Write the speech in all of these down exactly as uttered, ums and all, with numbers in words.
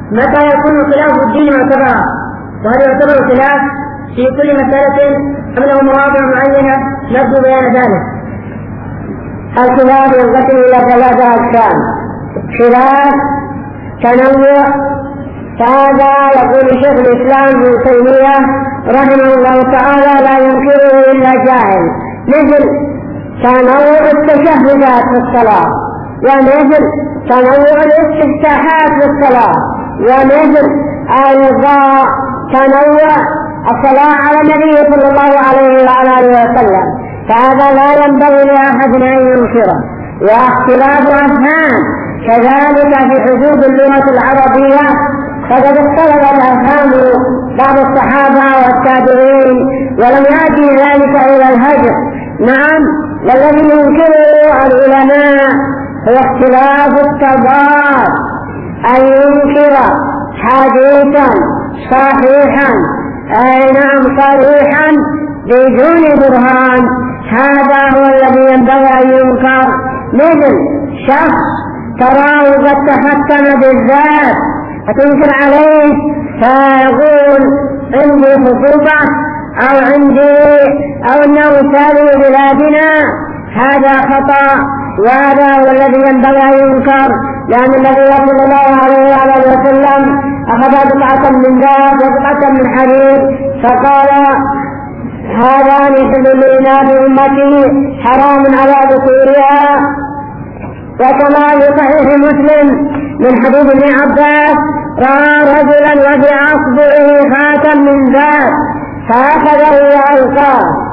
متى يكون خلاف الدين معتبرا؟ وهل يعتبر خلاف في كل مسألة أم له مواضع معينة نرجو بيان ذلك؟ الخلاف ينقسم إلى ثلاثة أقسام: خلاف تنوع، فهذا يقول شيخ الإسلام ابن تيمية رحمه الله تعالى لا ينكره إلا جاهل، مثل تنوع التشهدات في الصلاة، ومثل تنوع الاستفتاحات في الصلاة، ومثل أيضا تنوع الصلاة على النبي صلى الله عليه وعلى آله وسلم، فهذا لا ينبغي لأحد أن ينكره. واختلاف أفهام كذلك في حدود اللغة العربية، فقد اختلف الأفهام بعض الصحابة والتابعين ولم يأتي ذلك إلى الهجر. نعم، والذي ينكره العلماء هو اختلاف التضاد، أن ينكر حديثا صحيحا أي نعم صريحا بدون برهان، هذا هو الذي ينبغي أن ينكر. مثل شخص تراه قد تحكم بالذات فتنكر عليه فيقول عندي خطوبة أو عندي أو أنه سالي بلادنا، هذا خطأ، وهذا هو الذي ينبغي أن ينكر، لأن النبي صلى الله عليه وآله وسلم أخذ بقعة من ذهب وبقعة من حديد فقال هذان حل لإناث أمتي حرام على ذكورها. وكما في صحيح مسلم من حديث ابن عباس رأى رجلا وفي أصبعه خاتم من ذهب فأخذه وألقاه،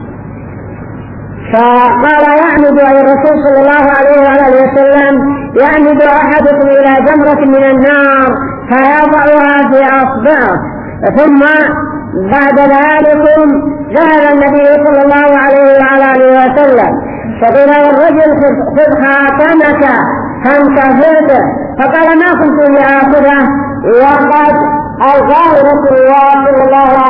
فقال يعمد أي الرسول صلى الله عليه وآله وسلم يعمد أحدكم إلى جمرة من النار فيضعها في أصبعه، ثم بعد ذلك ذهب النبي صلى الله عليه وآله وسلم فقال الرجل خذ خاتمك فانتهرته، فقال ما كنت لآخذه وقد ألقاه رسول الله صلى الله